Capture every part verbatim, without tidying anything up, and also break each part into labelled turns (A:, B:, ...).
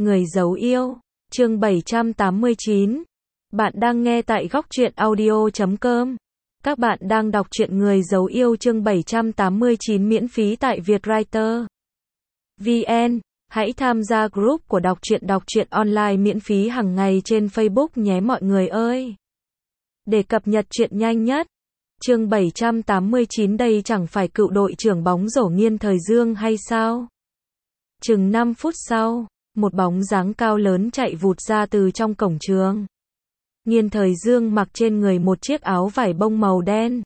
A: Người giấu yêu, chương bảy trăm tám mươi chín. Bạn đang nghe tại góc truyện audio chấm com. Các bạn đang đọc truyện Người giấu yêu chương bảy trăm tám mươi chín miễn phí tại Vietwriter vê en. Hãy tham gia group của đọc truyện đọc truyện online miễn phí hàng ngày trên Facebook nhé mọi người ơi. Để cập nhật truyện nhanh nhất. Chương bảy trăm tám mươi chín đây chẳng phải cựu đội trưởng bóng rổ Nghiên Thời Dương hay sao? Chừng năm phút sau, một bóng dáng cao lớn chạy vụt ra từ trong cổng trường. Nghiên Thời Dương mặc trên người một chiếc áo vải bông màu đen.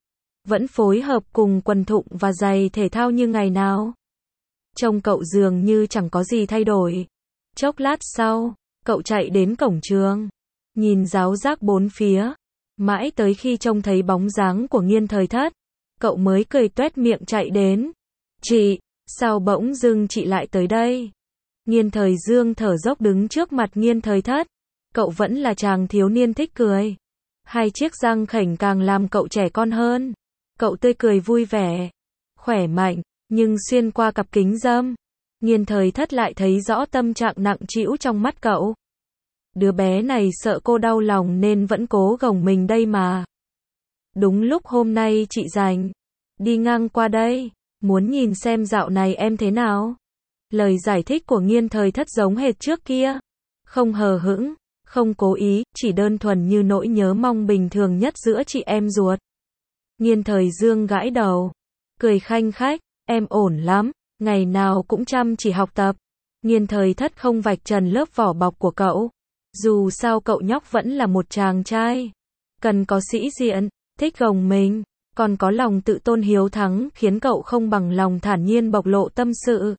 A: Vẫn phối hợp cùng quần thụng và giày thể thao như ngày nào. Trông cậu dường như chẳng có gì thay đổi. Chốc lát sau, cậu chạy đến cổng trường. Nhìn ráo rác bốn phía. Mãi tới khi trông thấy bóng dáng của Nghiên Thời Thất, cậu mới cười toét miệng chạy đến. Chị, sao bỗng dưng chị lại tới đây? Nghiên Thời Dương thở dốc đứng trước mặt Nghiên Thời Thất. Cậu vẫn là chàng thiếu niên thích cười. Hai chiếc răng khểnh càng làm cậu trẻ con hơn. Cậu tươi cười vui vẻ, khỏe mạnh, nhưng xuyên qua cặp kính râm, Nghiên Thời Thất lại thấy rõ tâm trạng nặng trĩu trong mắt cậu. Đứa bé này sợ cô đau lòng nên vẫn cố gồng mình đây mà. Đúng lúc hôm nay chị rảnh, đi ngang qua đây, muốn nhìn xem dạo này em thế nào. Lời giải thích của Nghiên Thời Thất giống hệt trước kia. Không hờ hững, không cố ý, chỉ đơn thuần như nỗi nhớ mong bình thường nhất giữa chị em ruột. Nghiên Thời Dương gãi đầu, cười khanh khách, em ổn lắm, ngày nào cũng chăm chỉ học tập. Nghiên Thời Thất không vạch trần lớp vỏ bọc của cậu. Dù sao cậu nhóc vẫn là một chàng trai. Cần có sĩ diện, thích gồng mình, còn có lòng tự tôn hiếu thắng khiến cậu không bằng lòng thản nhiên bộc lộ tâm sự.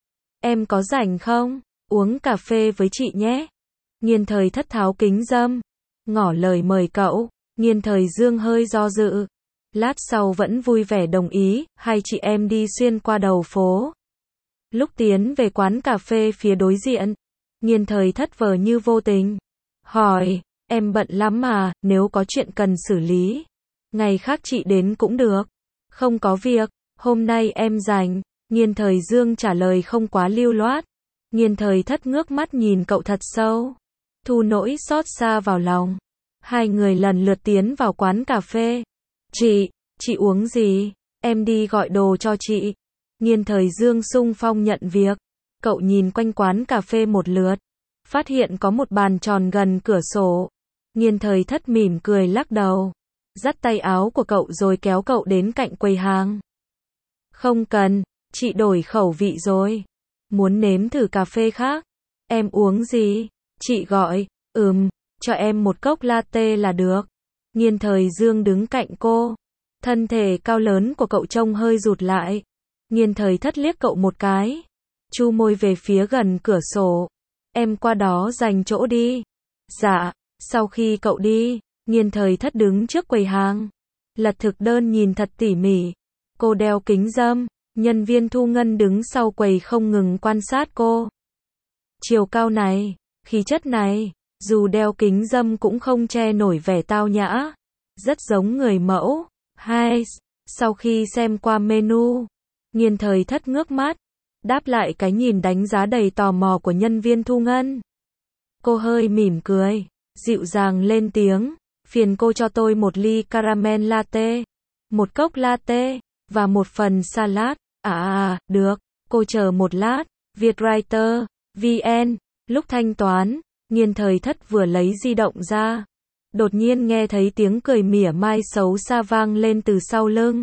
A: Em có rảnh không? Uống cà phê với chị nhé. Nghiên Thời Thất tháo kính râm, ngỏ lời mời cậu. Nghiên Thời Dương hơi do dự. Lát sau vẫn vui vẻ đồng ý, hai chị em đi xuyên qua đầu phố. Lúc tiến về quán cà phê phía đối diện, Nghiên Thời Thất vờ như vô tình hỏi, em bận lắm mà, nếu có chuyện cần xử lý, ngày khác chị đến cũng được. Không có việc, hôm nay em rảnh. Nghiên Thời Dương trả lời không quá lưu loát. Nghiên Thời Thất ngước mắt nhìn cậu thật sâu, thu nỗi xót xa vào lòng. Hai người lần lượt tiến vào quán cà phê. Chị, chị uống gì? Em đi gọi đồ cho chị. Nghiên Thời Dương xung phong nhận việc. Cậu nhìn quanh quán cà phê một lượt, phát hiện có một bàn tròn gần cửa sổ. Nghiên Thời Thất mỉm cười lắc đầu, dắt tay áo của cậu rồi kéo cậu đến cạnh quầy hàng. Không cần, chị đổi khẩu vị rồi. Muốn nếm thử cà phê khác? Em uống gì? Chị gọi, ừm, cho em một cốc latte là được. Nghiên Thời Dương đứng cạnh cô. Thân thể cao lớn của cậu trông hơi rụt lại. Nghiên Thời Thất liếc cậu một cái, chu môi về phía gần cửa sổ. Em qua đó dành chỗ đi. Dạ. Sau khi cậu đi, Nghiên Thời Thất đứng trước quầy hàng, lật thực đơn nhìn thật tỉ mỉ. Cô đeo kính râm, nhân viên thu ngân đứng sau quầy không ngừng quan sát cô. Chiều cao này, khí chất này, dù đeo kính râm cũng không che nổi vẻ tao nhã, rất giống người mẫu. Hai, sau khi xem qua menu, Nghiên Thời Thất ngước mắt, đáp lại cái nhìn đánh giá đầy tò mò của nhân viên thu ngân. Cô hơi mỉm cười, dịu dàng lên tiếng, phiền cô cho tôi một ly caramel latte, một cốc latte, và một phần salad. À à, được, cô chờ một lát. Vietwriter vê en. Lúc thanh toán, Nghiên Thời Thất vừa lấy di động ra, đột nhiên nghe thấy tiếng cười mỉa mai xấu xa vang lên từ sau lưng.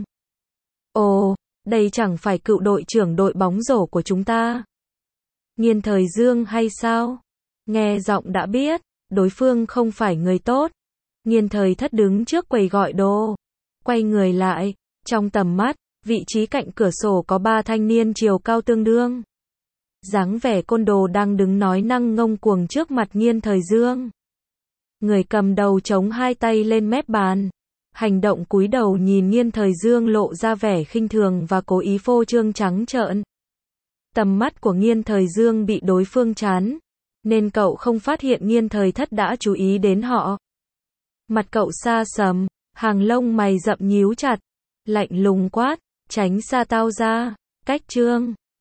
A: Ồ, đây chẳng phải cựu đội trưởng đội bóng rổ của chúng ta? Nghiên Thời Dương hay sao? Nghe giọng đã biết, đối phương không phải người tốt. Nghiên Thời Thất đứng trước quầy gọi đồ, quay người lại, trong tầm mắt, vị trí cạnh cửa sổ có ba thanh niên chiều cao tương đương. Dáng vẻ côn đồ đang đứng nói năng ngông cuồng trước mặt Nghiên Thời Dương. Người cầm đầu chống hai tay lên mép bàn, hành động cúi đầu nhìn Nghiên Thời Dương lộ ra vẻ khinh thường và cố ý phô trương trắng trợn. Tầm mắt của Nghiên Thời Dương bị đối phương chắn, nên cậu không phát hiện Nghiên Thời Thất đã chú ý đến họ. Mặt cậu xa sầm, hàng lông mày rậm nhíu chặt, lạnh lùng quát, tránh xa tao ra, cách trương.